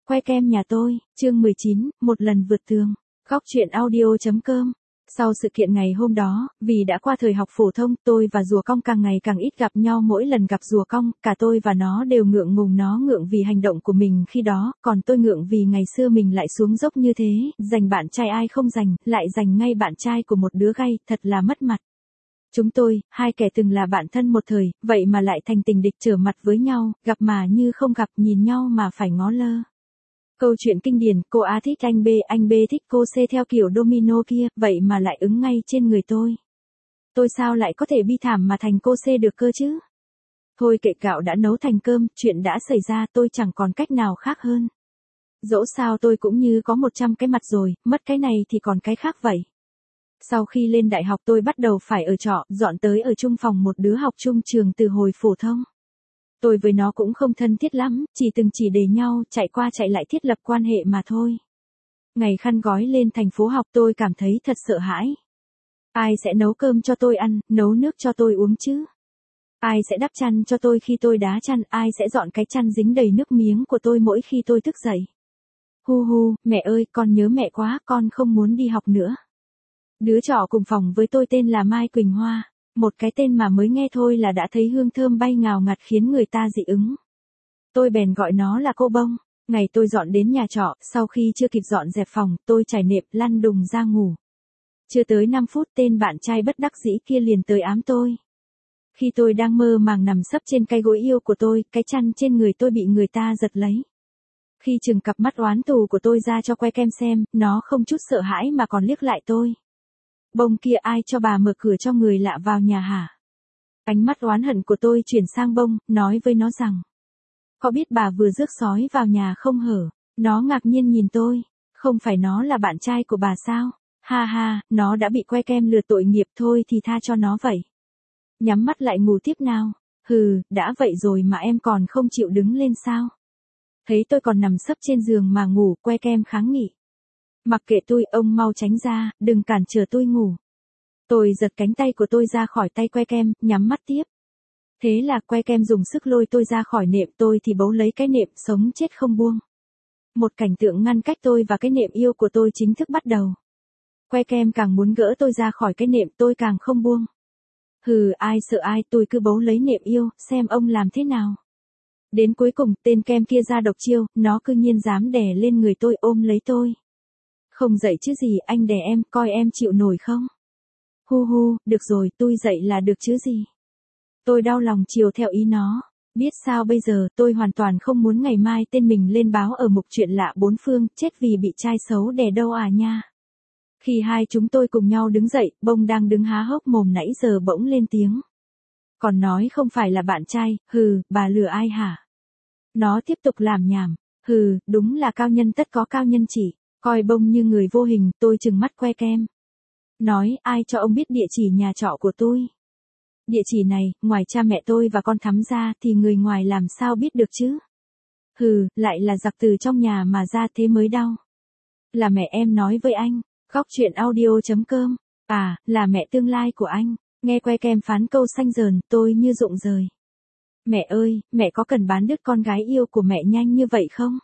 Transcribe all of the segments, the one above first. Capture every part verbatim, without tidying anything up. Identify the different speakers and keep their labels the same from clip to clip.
Speaker 1: Que kem nhà tôi, chương mười chín, một lần vượt tường. Góc truyện audio chấm com. Sau sự kiện ngày hôm đó, vì đã qua thời học phổ thông, tôi và rùa cong càng ngày càng ít gặp nhau. Mỗi lần gặp rùa cong, cả tôi và nó đều ngượng ngùng. Nó ngượng vì hành động của mình khi đó, còn tôi ngượng vì ngày xưa mình lại xuống dốc như thế, giành bạn trai ai không giành, lại giành ngay bạn trai của một đứa gay, thật là mất mặt. Chúng tôi, hai kẻ từng là bạn thân một thời, vậy mà lại thành tình địch trở mặt với nhau, gặp mà như không gặp, nhìn nhau mà phải ngó lơ. Câu chuyện kinh điển, cô A thích anh B, anh B thích cô C theo kiểu domino kia, vậy mà lại ứng ngay trên người tôi. Tôi sao lại có thể bi thảm mà thành cô C được cơ chứ? Thôi kệ, gạo đã nấu thành cơm, chuyện đã xảy ra, tôi chẳng còn cách nào khác hơn. Dẫu sao tôi cũng như có một trăm cái mặt rồi, mất cái này thì còn cái khác vậy. Sau khi lên đại học tôi bắt đầu phải ở trọ, dọn tới ở chung phòng một đứa học chung trường từ hồi phổ thông. Tôi với nó cũng không thân thiết lắm, chỉ từng chỉ đề nhau, chạy qua chạy lại thiết lập quan hệ mà thôi. Ngày khăn gói lên thành phố học tôi cảm thấy thật sợ hãi. Ai sẽ nấu cơm cho tôi ăn, nấu nước cho tôi uống chứ? Ai sẽ đắp chăn cho tôi khi tôi đá chăn, ai sẽ dọn cái chăn dính đầy nước miếng của tôi mỗi khi tôi thức dậy? Hu hu, mẹ ơi, con nhớ mẹ quá, con không muốn đi học nữa. Đứa trọ cùng phòng với tôi tên là Mai Quỳnh Hoa, một cái tên mà mới nghe thôi là đã thấy hương thơm bay ngào ngạt khiến người ta dị ứng. Tôi bèn gọi nó là cô Bông. Ngày tôi dọn đến nhà trọ, sau khi chưa kịp dọn dẹp phòng, tôi trải nệm lăn đùng ra ngủ. Chưa tới năm phút tên bạn trai bất đắc dĩ kia liền tới ám tôi. Khi tôi đang mơ màng nằm sấp trên cái gối yêu của tôi, cái chăn trên người tôi bị người ta giật lấy. Khi chừng cặp mắt oán thù của tôi ra cho Que Kem xem, nó không chút sợ hãi mà còn liếc lại tôi. Bông kia, ai cho bà mở cửa cho người lạ vào nhà hả? Ánh mắt oán hận của tôi chuyển sang Bông, nói với nó rằng. Có biết bà vừa rước sói vào nhà không hở? Nó ngạc nhiên nhìn tôi. Không phải nó là bạn trai của bà sao? Ha ha, nó đã bị Que Kem lừa tội nghiệp thôi thì tha cho nó vậy. Nhắm mắt lại ngủ tiếp nào. Hừ, đã vậy rồi mà em còn không chịu đứng lên sao? Thấy tôi còn nằm sấp trên giường mà ngủ, Que Kem kháng nghị. Mặc kệ tôi, ông mau tránh ra, đừng cản trở tôi ngủ. Tôi giật cánh tay của tôi ra khỏi tay Que Kem, nhắm mắt tiếp. Thế là Que Kem dùng sức lôi tôi ra khỏi nệm, tôi thì bấu lấy cái nệm, sống chết không buông. Một cảnh tượng ngăn cách tôi và cái nệm yêu của tôi chính thức bắt đầu. Que Kem càng muốn gỡ tôi ra khỏi cái nệm, tôi càng không buông. Hừ, ai sợ ai, tôi cứ bấu lấy nệm yêu, xem ông làm thế nào. Đến cuối cùng, tên Kem kia ra độc chiêu, nó cư nhiên dám đè lên người tôi, ôm lấy tôi. Không dậy chứ gì, anh đè em, coi em chịu nổi không? Hu hu, được rồi, tôi dậy là được chứ gì. Tôi đau lòng chiều theo ý nó. Biết sao bây giờ, tôi hoàn toàn không muốn ngày mai tên mình lên báo ở mục chuyện lạ bốn phương, chết vì bị trai xấu đè đâu à nha. Khi hai chúng tôi cùng nhau đứng dậy, Bông đang đứng há hốc mồm nãy giờ bỗng lên tiếng. Còn nói không phải là bạn trai, hừ, bà lừa ai hả? Nó tiếp tục làm nhảm, hừ, đúng là cao nhân tất có cao nhân chỉ. Coi Bông như người vô hình, tôi trừng mắt Que Kem. Nói, ai cho ông biết địa chỉ nhà trọ của tôi? Địa chỉ này, ngoài cha mẹ tôi và con Thắm ra thì người ngoài làm sao biết được chứ? Hừ, lại là giặc từ trong nhà mà ra thế mới đau. Là mẹ em nói với anh. Góc truyện audio chấm com. À, là mẹ tương lai của anh. Nghe Que Kem phán câu xanh dờn, tôi như rụng rời. Mẹ ơi, mẹ có cần bán đứt con gái yêu của mẹ nhanh như vậy không?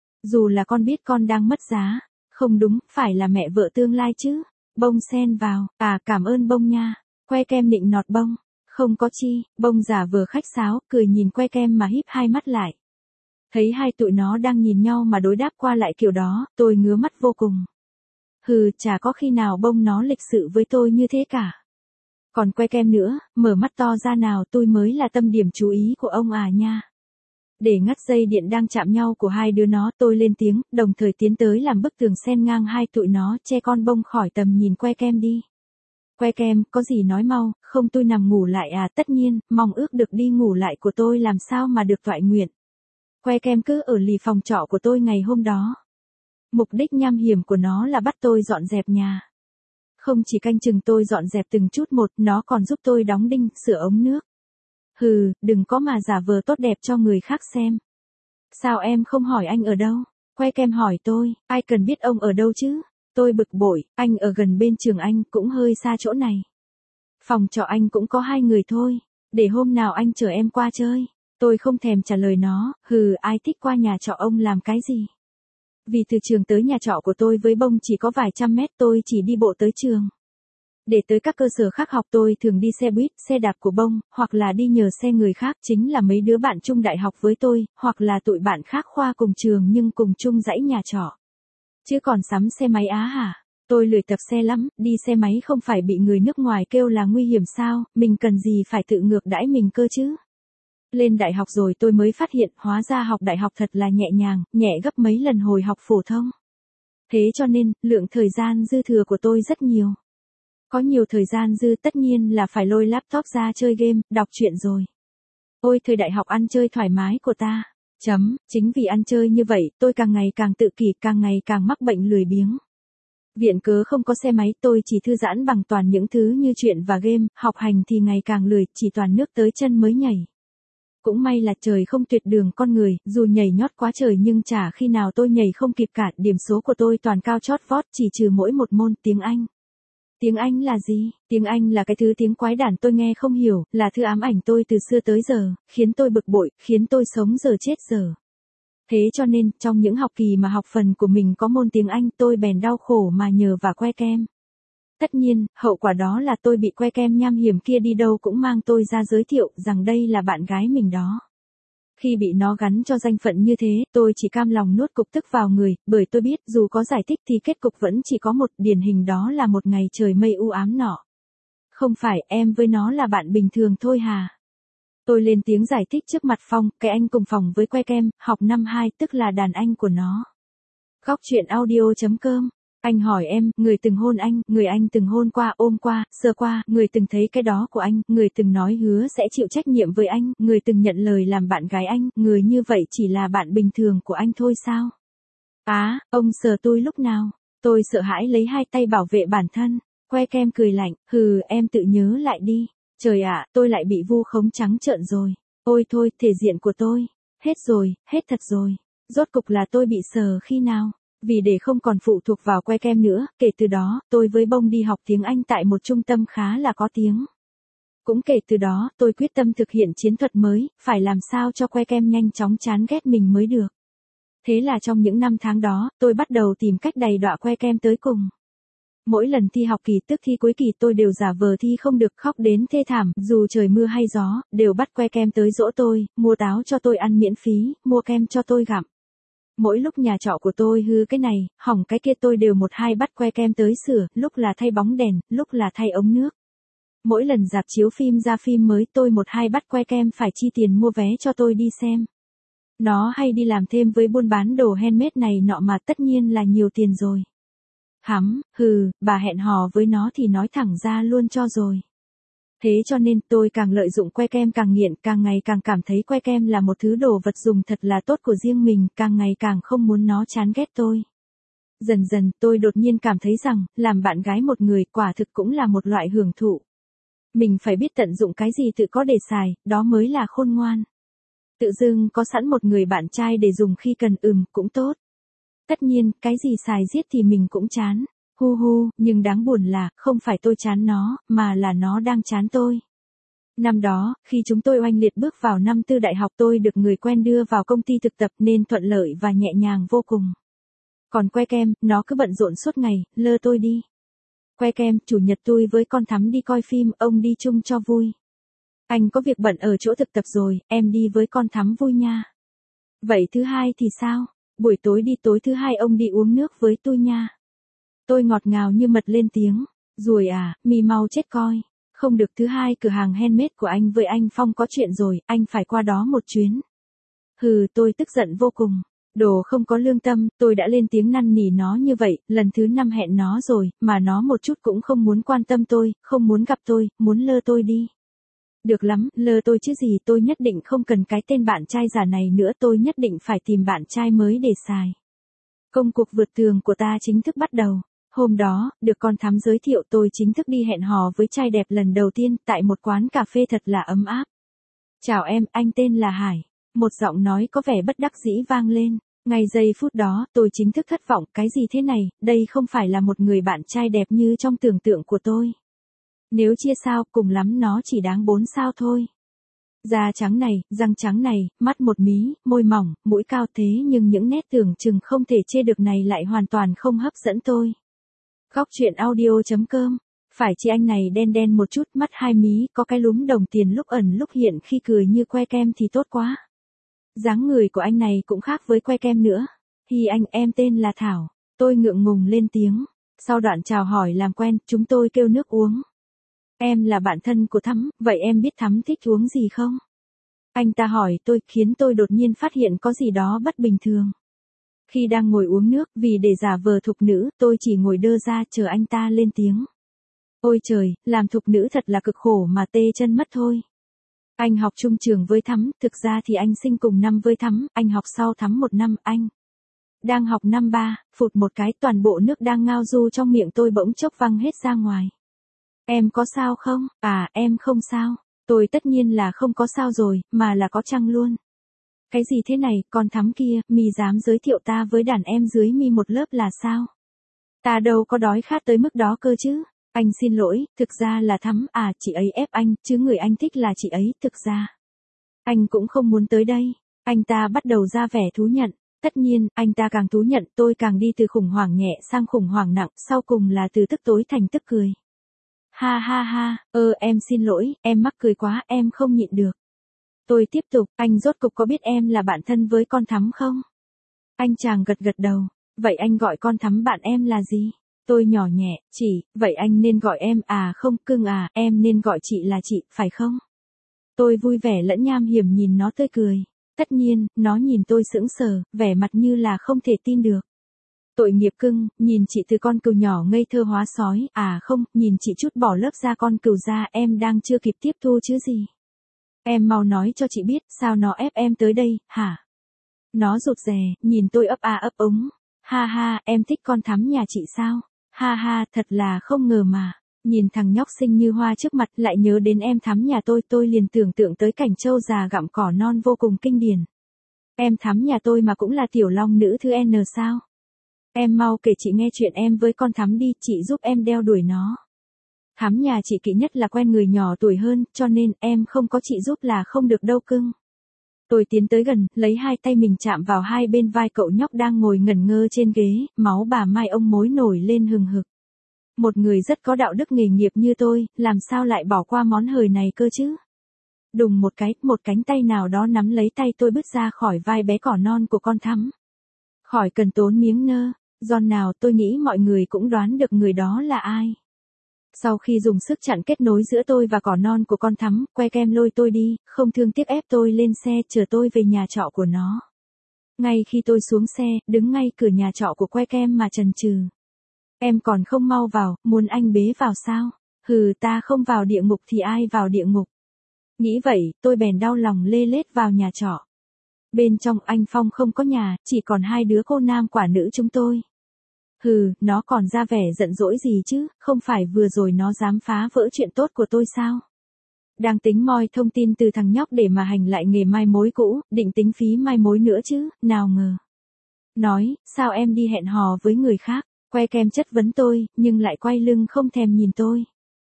Speaker 1: Dù là con biết con đang mất giá. Không đúng, phải là mẹ vợ tương lai chứ. Bông xen vào. À, cảm ơn Bông nha. Que Kem nịnh nọt Bông. Không có chi. Bông giả vờ khách sáo, cười nhìn Que Kem mà híp hai mắt lại. Thấy hai tụi nó đang nhìn nhau mà đối đáp qua lại kiểu đó, tôi ngứa mắt vô cùng. Hừ, chả có khi nào Bông nó lịch sự với tôi như thế cả. Còn Que Kem nữa, mở mắt to ra nào, tôi mới là tâm điểm chú ý của ông à nha. Để ngắt dây điện đang chạm nhau của hai đứa nó, tôi lên tiếng, đồng thời tiến tới làm bức tường xen ngang hai tụi nó, che con Bông khỏi tầm nhìn Que Kem đi. Que Kem, có gì nói mau, không tôi nằm ngủ lại à? Tất nhiên, mong ước được đi ngủ lại của tôi làm sao mà được toại nguyện. Que Kem cứ ở lì phòng trọ của tôi ngày hôm đó. Mục đích nham hiểm của nó là bắt tôi dọn dẹp nhà. Không chỉ canh chừng tôi dọn dẹp từng chút một, nó còn giúp tôi đóng đinh, sửa ống nước. Hừ, đừng có mà giả vờ tốt đẹp cho người khác xem. Sao em không hỏi anh ở đâu? Que Kem hỏi tôi, ai cần biết ông ở đâu chứ? Tôi bực bội, anh ở gần bên trường anh, cũng hơi xa chỗ này. Phòng trọ anh cũng có hai người thôi, để hôm nào anh chở em qua chơi. Tôi không thèm trả lời nó, hừ, ai thích qua nhà trọ ông làm cái gì? Vì từ trường tới nhà trọ của tôi với Bông chỉ có vài trăm mét, tôi chỉ đi bộ tới trường. Để tới các cơ sở khác học tôi thường đi xe buýt, xe đạp của Bông, hoặc là đi nhờ xe người khác, chính là mấy đứa bạn chung đại học với tôi, hoặc là tụi bạn khác khoa cùng trường nhưng cùng chung dãy nhà trọ. Chứ còn sắm xe máy á hả? Tôi lười tập xe lắm, đi xe máy không phải bị người nước ngoài kêu là nguy hiểm sao, mình cần gì phải tự ngược đãi mình cơ chứ. Lên đại học rồi tôi mới phát hiện, hóa ra học đại học thật là nhẹ nhàng, nhẹ gấp mấy lần hồi học phổ thông. Thế cho nên, lượng thời gian dư thừa của tôi rất nhiều. Có nhiều thời gian dư tất nhiên là phải lôi laptop ra chơi game, đọc truyện rồi. Ôi thời đại học ăn chơi thoải mái của ta. Chấm, chính vì ăn chơi như vậy, tôi càng ngày càng tự kỷ, càng ngày càng mắc bệnh lười biếng. Viện cớ không có xe máy, tôi chỉ thư giãn bằng toàn những thứ như truyện và game, học hành thì ngày càng lười, chỉ toàn nước tới chân mới nhảy. Cũng may là trời không tuyệt đường con người, dù nhảy nhót quá trời nhưng chả khi nào tôi nhảy không kịp cả, điểm số của tôi toàn cao chót vót, chỉ trừ mỗi một môn tiếng Anh. Tiếng Anh là gì? Tiếng Anh là cái thứ tiếng quái đản tôi nghe không hiểu, là thứ ám ảnh tôi từ xưa tới giờ, khiến tôi bực bội, khiến tôi sống giờ chết giờ. Thế cho nên, trong những học kỳ mà học phần của mình có môn tiếng Anh tôi bèn đau khổ mà nhờ và que kem. Tất nhiên, hậu quả đó là tôi bị que kem nham hiểm kia đi đâu cũng mang tôi ra giới thiệu rằng đây là bạn gái mình đó. Khi bị nó gắn cho danh phận như thế, tôi chỉ cam lòng nuốt cục tức vào người, bởi tôi biết dù có giải thích thì kết cục vẫn chỉ có một, điển hình đó là một ngày trời mây u ám nọ. Không phải, em với nó là bạn bình thường thôi hà. Tôi lên tiếng giải thích trước mặt Phong, cái anh cùng phòng với que kem, học năm hai tức là đàn anh của nó. Góc chuyện audio chấm com. Anh hỏi em, người từng hôn anh, người anh từng hôn qua, ôm qua, sờ qua, người từng thấy cái đó của anh, người từng nói hứa sẽ chịu trách nhiệm với anh, người từng nhận lời làm bạn gái anh, người như vậy chỉ là bạn bình thường của anh thôi sao? Á, à, ông sờ tôi lúc nào? Tôi sợ hãi lấy hai tay bảo vệ bản thân. Que kem cười lạnh, hừ, em tự nhớ lại đi. Trời ạ, à, tôi lại bị vu khống trắng trợn rồi. Ôi thôi, thể diện của tôi. Hết rồi, hết thật rồi. Rốt cục là tôi bị sờ khi nào? Vì để không còn phụ thuộc vào que kem nữa, kể từ đó, tôi với Bông đi học tiếng Anh tại một trung tâm khá là có tiếng. Cũng kể từ đó, tôi quyết tâm thực hiện chiến thuật mới, phải làm sao cho que kem nhanh chóng chán ghét mình mới được. Thế là trong những năm tháng đó, tôi bắt đầu tìm cách đầy đọa que kem tới cùng. Mỗi lần thi học kỳ tức thi cuối kỳ tôi đều giả vờ thi không được, khóc đến thê thảm, dù trời mưa hay gió, đều bắt que kem tới dỗ tôi, mua táo cho tôi ăn miễn phí, mua kem cho tôi gặm. Mỗi lúc nhà trọ của tôi hư cái này, hỏng cái kia tôi đều một hai bắt que kem tới sửa, lúc là thay bóng đèn, lúc là thay ống nước. Mỗi lần rạp chiếu phim ra phim mới tôi một hai bắt que kem phải chi tiền mua vé cho tôi đi xem. Nó hay đi làm thêm với buôn bán đồ handmade này nọ mà tất nhiên là nhiều tiền rồi. Hắm, hừ, bà hẹn hò với nó thì nói thẳng ra luôn cho rồi. Thế cho nên tôi càng lợi dụng que kem càng nghiện, càng ngày càng cảm thấy que kem là một thứ đồ vật dùng thật là tốt của riêng mình, càng ngày càng không muốn nó chán ghét tôi. Dần dần tôi đột nhiên cảm thấy rằng, làm bạn gái một người quả thực cũng là một loại hưởng thụ. Mình phải biết tận dụng cái gì tự có để xài, đó mới là khôn ngoan. Tự dưng có sẵn một người bạn trai để dùng khi cần ừm cũng tốt. Tất nhiên, cái gì xài giết thì mình cũng chán. Hu hu, nhưng đáng buồn là, không phải tôi chán nó, mà là nó đang chán tôi. Năm đó, khi chúng tôi oanh liệt bước vào năm tư đại học tôi được người quen đưa vào công ty thực tập nên thuận lợi và nhẹ nhàng vô cùng. Còn que kem, nó cứ bận rộn suốt ngày, lơ tôi đi. Que kem, chủ nhật tôi với con Thắm đi coi phim, ông đi chung cho vui. Anh có việc bận ở chỗ thực tập rồi, em đi với con Thắm vui nha. Vậy thứ hai thì sao? Buổi tối đi tối thứ hai ông đi uống nước với tôi nha. Tôi ngọt ngào như mật lên tiếng. Ruồi à, mi mau chết coi. Không được, thứ hai cửa hàng handmade của anh với anh Phong có chuyện rồi, anh phải qua đó một chuyến. Hừ, tôi tức giận vô cùng. Đồ không có lương tâm, tôi đã lên tiếng năn nỉ nó như vậy, lần thứ năm hẹn nó rồi, mà nó một chút cũng không muốn quan tâm tôi, không muốn gặp tôi, muốn lơ tôi đi. Được lắm, lơ tôi chứ gì, tôi nhất định không cần cái tên bạn trai giả này nữa, tôi nhất định phải tìm bạn trai mới để xài. Công cuộc vượt tường của ta chính thức bắt đầu. Hôm đó, được con Thắm giới thiệu tôi chính thức đi hẹn hò với trai đẹp lần đầu tiên tại một quán cà phê thật là ấm áp. Chào em, anh tên là Hải. Một giọng nói có vẻ bất đắc dĩ vang lên. Ngay giây phút đó, tôi chính thức thất vọng, cái gì thế này, đây không phải là một người bạn trai đẹp như trong tưởng tượng của tôi. Nếu chia sao, cùng lắm nó chỉ đáng bốn sao thôi. Da trắng này, răng trắng này, mắt một mí, môi mỏng, mũi cao thế nhưng những nét tưởng chừng không thể chê được này lại hoàn toàn không hấp dẫn tôi. Góc truyện audio.com. Phải chi anh này đen đen một chút, mắt hai mí, có cái lúm đồng tiền lúc ẩn lúc hiện khi cười như que kem thì tốt quá. Dáng người của anh này cũng khác với que kem nữa. Hi anh, em tên là Thảo. Tôi ngượng ngùng lên tiếng. Sau đoạn chào hỏi làm quen, chúng tôi kêu nước uống. Em là bạn thân của Thắm, vậy em biết Thắm thích uống gì không? Anh ta hỏi tôi, khiến tôi đột nhiên phát hiện có gì đó bất bình thường. Khi đang ngồi uống nước, vì để giả vờ thục nữ, tôi chỉ ngồi đơ ra chờ anh ta lên tiếng. Ôi trời, làm thục nữ thật là cực khổ mà tê chân mất thôi. Anh học chung trường với Thắm, thực ra thì anh sinh cùng năm với Thắm, anh học sau Thắm một năm, anh. Đang học năm ba, phụt một cái toàn bộ nước đang ngao du trong miệng tôi bỗng chốc văng hết ra ngoài. Em có sao không? À, em không sao. Tôi tất nhiên là không có sao rồi, mà là có chăng luôn. Cái gì thế này, con Thắm kia, mi dám giới thiệu ta với đàn em dưới mi một lớp là sao? Ta đâu có đói khát tới mức đó cơ chứ. Anh xin lỗi, thực ra là Thắm, à, chị ấy ép anh, chứ người anh thích là chị ấy, thực ra. Anh cũng không muốn tới đây. Anh ta bắt đầu ra vẻ thú nhận. Tất nhiên, anh ta càng thú nhận, tôi càng đi từ khủng hoảng nhẹ sang khủng hoảng nặng, sau cùng là từ tức tối thành tức cười. Ha ha ha, ơ em xin lỗi, em mắc cười quá, em không nhịn được. Tôi tiếp tục, anh rốt cục có biết em là bạn thân với con Thắm không? Anh chàng gật gật đầu, vậy anh gọi con Thắm bạn em là gì? Tôi nhỏ nhẹ, chị, vậy anh nên gọi em, à không, cưng à, em nên gọi chị là chị, phải không? Tôi vui vẻ lẫn nham hiểm nhìn nó tươi cười. Tất nhiên, nó nhìn tôi sững sờ, vẻ mặt như là không thể tin được. Tội nghiệp cưng, nhìn chị từ con cừu nhỏ ngây thơ hóa sói, à không, nhìn chị chút bỏ lớp da con cừu ra, em đang chưa kịp tiếp thu chứ gì. Em mau nói cho chị biết, sao nó ép em tới đây, hả? Nó rụt rè, nhìn tôi ấp a ấp úng. Ha ha, em thích con Thắm nhà chị sao? Ha ha, thật là không ngờ mà. Nhìn thằng nhóc xinh như hoa trước mặt lại nhớ đến em Thắm nhà tôi, tôi liền tưởng tượng tới cảnh trâu già gặm cỏ non vô cùng kinh điển. Em Thắm nhà tôi mà cũng là tiểu long nữ thứ N sao? Em mau kể chị nghe chuyện em với con Thắm đi, chị giúp em đeo đuổi nó. Thắm nhà chị kỹ nhất là quen người nhỏ tuổi hơn, cho nên em không có chị giúp là không được đâu cưng. Tôi tiến tới gần, lấy hai tay mình chạm vào hai bên vai cậu nhóc đang ngồi ngẩn ngơ trên ghế, máu bà Mai ông mối nổi lên hừng hực. Một người rất có đạo đức nghề nghiệp như tôi, làm sao lại bỏ qua món hời này cơ chứ? Đùng một cái, một cánh tay nào đó nắm lấy tay tôi bứt ra khỏi vai bé cỏ non của con Thắm. Khỏi cần tốn miếng nơ, giòn nào tôi nghĩ mọi người cũng đoán được người đó là ai. Sau khi dùng sức chặn kết nối giữa tôi và cỏ non của con Thắm, que kem lôi tôi đi, không thương tiếc ép tôi lên xe chở tôi về nhà trọ của nó. Ngay khi tôi xuống xe, đứng ngay cửa nhà trọ của que kem mà chần chừ. Em còn không mau vào, muốn anh bế vào sao? Hừ, ta không vào địa ngục thì ai vào địa ngục? Nghĩ vậy, tôi bèn đau lòng lê lết vào nhà trọ. Bên trong anh Phong không có nhà, chỉ còn hai đứa cô nam quả nữ chúng tôi. Hừ, nó còn ra vẻ giận dỗi gì chứ, không phải vừa rồi nó dám phá vỡ chuyện tốt của tôi sao? Đang tính moi thông tin từ thằng nhóc để mà hành lại nghề mai mối cũ, định tính phí mai mối nữa chứ, nào ngờ. Nói, sao em đi hẹn hò với người khác? Que kem chất vấn tôi, nhưng lại quay lưng không thèm nhìn tôi.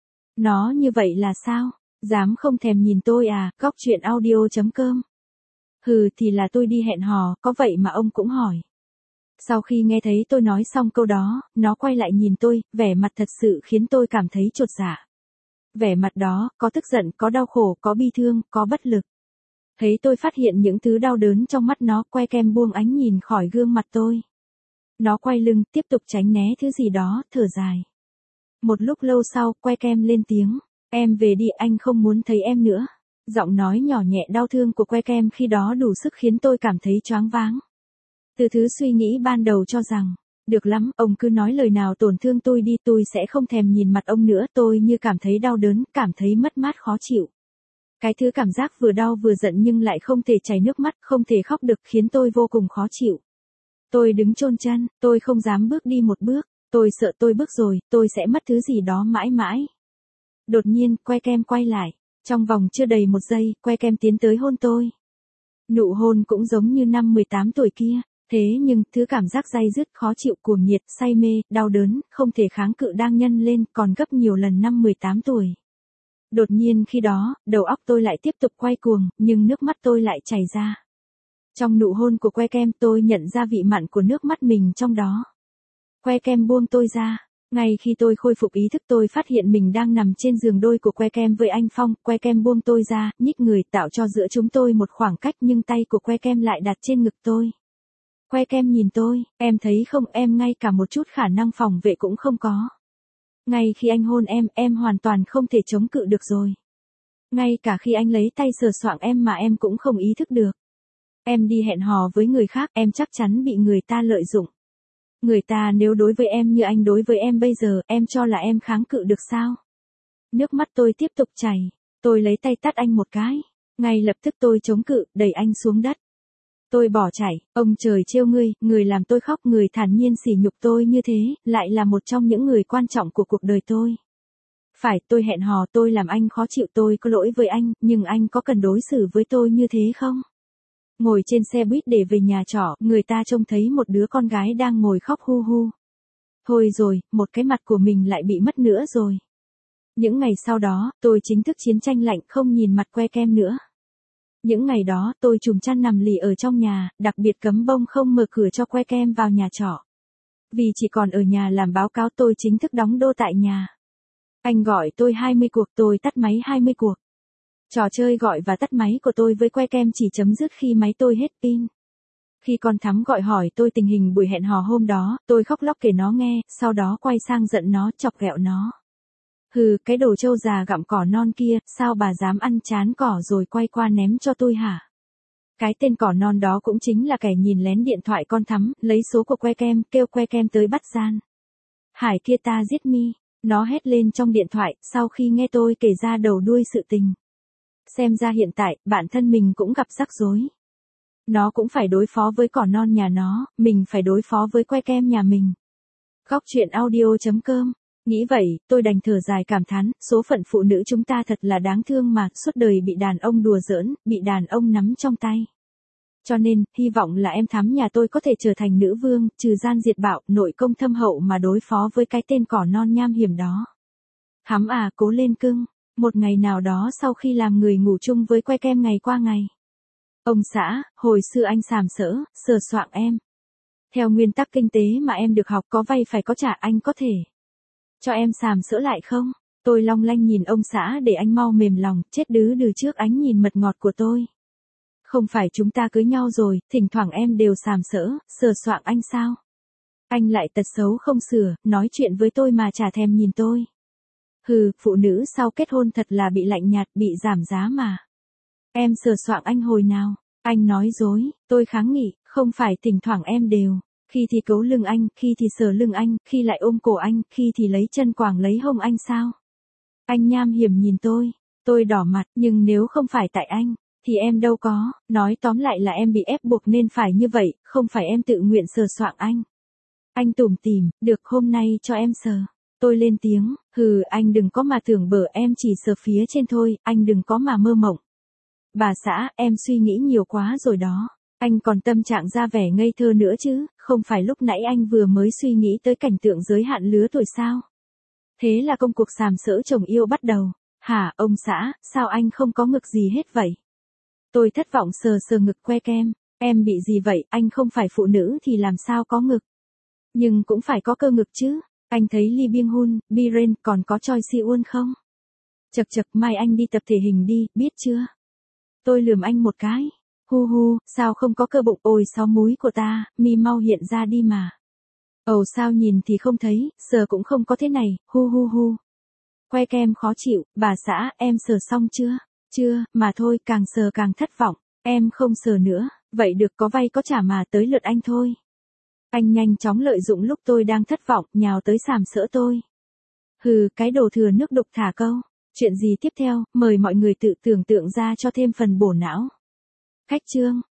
Speaker 1: Nó như vậy là sao? Dám không thèm nhìn tôi à, góc truyện audio.com. Hừ thì là tôi đi hẹn hò, có vậy mà ông cũng hỏi. Sau khi nghe thấy tôi nói xong câu đó, nó quay lại nhìn tôi, vẻ mặt thật sự khiến tôi cảm thấy chột dạ. Vẻ mặt đó, có tức giận, có đau khổ, có bi thương, có bất lực. Thấy tôi phát hiện những thứ đau đớn trong mắt nó, que kem buông ánh nhìn khỏi gương mặt tôi. Nó quay lưng, tiếp tục tránh né thứ gì đó, thở dài. Một lúc lâu sau, que kem lên tiếng. Em về đi, anh không muốn thấy em nữa. Giọng nói nhỏ nhẹ đau thương của que kem khi đó đủ sức khiến tôi cảm thấy choáng váng. Từ thứ suy nghĩ ban đầu cho rằng, được lắm, ông cứ nói lời nào tổn thương tôi đi, tôi sẽ không thèm nhìn mặt ông nữa, tôi như cảm thấy đau đớn, cảm thấy mất mát khó chịu. Cái thứ cảm giác vừa đau vừa giận nhưng lại không thể chảy nước mắt, không thể khóc được khiến tôi vô cùng khó chịu. Tôi đứng chôn chân, tôi không dám bước đi một bước, tôi sợ tôi bước rồi, tôi sẽ mất thứ gì đó mãi mãi. Đột nhiên, que kem quay lại, trong vòng chưa đầy một giây, que kem tiến tới hôn tôi. Nụ hôn cũng giống như năm mười tám tuổi kia, thế nhưng, thứ cảm giác day dứt, khó chịu, cuồng nhiệt, say mê, đau đớn, không thể kháng cự đang nhân lên, còn gấp nhiều lần năm mười tám tuổi. Đột nhiên khi đó, đầu óc tôi lại tiếp tục quay cuồng, nhưng nước mắt tôi lại chảy ra. Trong nụ hôn của que kem tôi nhận ra vị mặn của nước mắt mình trong đó. Que kem buông tôi ra. Ngay khi tôi khôi phục ý thức tôi phát hiện mình đang nằm trên giường đôi của que kem với anh Phong. Que kem buông tôi ra, nhích người tạo cho giữa chúng tôi một khoảng cách nhưng tay của que kem lại đặt trên ngực tôi. Que kem nhìn tôi, em thấy không, em ngay cả một chút khả năng phòng vệ cũng không có. Ngay khi anh hôn em, em hoàn toàn không thể chống cự được rồi. Ngay cả khi anh lấy tay sờ soạng em mà em cũng không ý thức được. Em đi hẹn hò với người khác, em chắc chắn bị người ta lợi dụng. Người ta nếu đối với em như anh đối với em bây giờ, em cho là em kháng cự được sao? Nước mắt tôi tiếp tục chảy. Tôi lấy tay tát anh một cái. Ngay lập tức tôi chống cự, đẩy anh xuống đất. Tôi bỏ chạy, ông trời trêu ngươi, người làm tôi khóc, người thản nhiên sỉ nhục tôi như thế, lại là một trong những người quan trọng của cuộc đời tôi. Phải, tôi hẹn hò, tôi làm anh khó chịu, tôi có lỗi với anh, nhưng anh có cần đối xử với tôi như thế không? Ngồi trên xe buýt để về nhà trọ, người ta trông thấy một đứa con gái đang ngồi khóc hu hu. Thôi rồi, một cái mặt của mình lại bị mất nữa rồi. Những ngày sau đó, tôi chính thức chiến tranh lạnh không nhìn mặt que kem nữa. Những ngày đó, tôi trùm chăn nằm lì ở trong nhà, đặc biệt cấm bông không mở cửa cho que kem vào nhà trọ. Vì chỉ còn ở nhà làm báo cáo tôi chính thức đóng đô tại nhà. Anh gọi tôi hai mươi cuộc, tôi tắt máy hai mươi cuộc. Trò chơi gọi và tắt máy của tôi với que kem chỉ chấm dứt khi máy tôi hết pin. Khi con Thắm gọi hỏi tôi tình hình buổi hẹn hò hôm đó, tôi khóc lóc kể nó nghe, sau đó quay sang giận nó, chọc ghẹo nó. Hừ, cái đồ trâu già gặm cỏ non kia, sao bà dám ăn chán cỏ rồi quay qua ném cho tôi hả? Cái tên cỏ non đó cũng chính là kẻ nhìn lén điện thoại con Thắm, lấy số của que kem, kêu que kem tới bắt gian. Hải kia ta giết mi, nó hét lên trong điện thoại, sau khi nghe tôi kể ra đầu đuôi sự tình. Xem ra hiện tại, bản thân mình cũng gặp rắc rối. Nó cũng phải đối phó với cỏ non nhà nó, mình phải đối phó với que kem nhà mình. Góc truyện audio chấm com. Nghĩ vậy, tôi đành thở dài cảm thán, số phận phụ nữ chúng ta thật là đáng thương mà, suốt đời bị đàn ông đùa giỡn, bị đàn ông nắm trong tay. Cho nên, hy vọng là em Thắm nhà tôi có thể trở thành nữ vương, trừ gian diệt bạo, nội công thâm hậu mà đối phó với cái tên cỏ non nham hiểm đó. Thắm à, cố lên cưng. Một ngày nào đó sau khi làm người ngủ chung với que kem ngày qua ngày. Ông xã, hồi xưa anh sàm sỡ, sờ soạng em. Theo nguyên tắc kinh tế mà em được học, có vay phải có trả, anh có thể cho em sàm sỡ lại không? Tôi long lanh nhìn ông xã để anh mau mềm lòng, chết đứ đừ trước ánh nhìn mật ngọt của tôi. Không phải chúng ta cưới nhau rồi, thỉnh thoảng em đều sàm sỡ, sờ soạng anh sao? Anh lại tật xấu không sửa, nói chuyện với tôi mà chả thèm nhìn tôi. Hừ, phụ nữ sau kết hôn thật là bị lạnh nhạt, bị giảm giá mà. Em sờ soạng anh hồi nào? Anh nói dối, tôi kháng nghị, không phải thỉnh thoảng em đều. Khi thì cấu lưng anh, khi thì sờ lưng anh, khi lại ôm cổ anh, khi thì lấy chân quàng lấy hông anh sao? Anh nham hiểm nhìn tôi, tôi đỏ mặt, nhưng nếu không phải tại anh, thì em đâu có, nói tóm lại là em bị ép buộc nên phải như vậy, không phải em tự nguyện sờ soạng anh. Anh tủm tỉm, được hôm nay cho em sờ. Tôi lên tiếng, hừ, anh đừng có mà tưởng bở, em chỉ sờ phía trên thôi, anh đừng có mà mơ mộng. Bà xã, em suy nghĩ nhiều quá rồi đó. Anh còn tâm trạng ra vẻ ngây thơ nữa chứ, không phải lúc nãy anh vừa mới suy nghĩ tới cảnh tượng giới hạn lứa tuổi sao? Thế là công cuộc sàm sỡ chồng yêu bắt đầu. Hả, ông xã, sao anh không có ngực gì hết vậy? Tôi thất vọng sờ sờ ngực que kem. Em bị gì vậy, anh không phải phụ nữ thì làm sao có ngực? Nhưng cũng phải có cơ ngực chứ. Anh thấy Lee Byung Hun, Biren còn có Choi Si-won không? Chật chật, mai anh đi tập thể hình đi, biết chưa? Tôi lườm anh một cái. Hu hu, sao không có cơ bụng, ôi sáu múi của ta, mi mau hiện ra đi mà. Ồ sao nhìn thì không thấy, sờ cũng không có thế này, hu hu hu. Que kem khó chịu, bà xã, em sờ xong chưa? Chưa, mà thôi, càng sờ càng thất vọng, em không sờ nữa, vậy được, có vay có trả mà, tới lượt anh thôi. Anh nhanh chóng lợi dụng lúc tôi đang thất vọng, nhào tới sàm sỡ tôi. Hừ, cái đồ thừa nước đục thả câu. Chuyện gì tiếp theo, mời mọi người tự tưởng tượng ra cho thêm phần bổ não. Khách chương.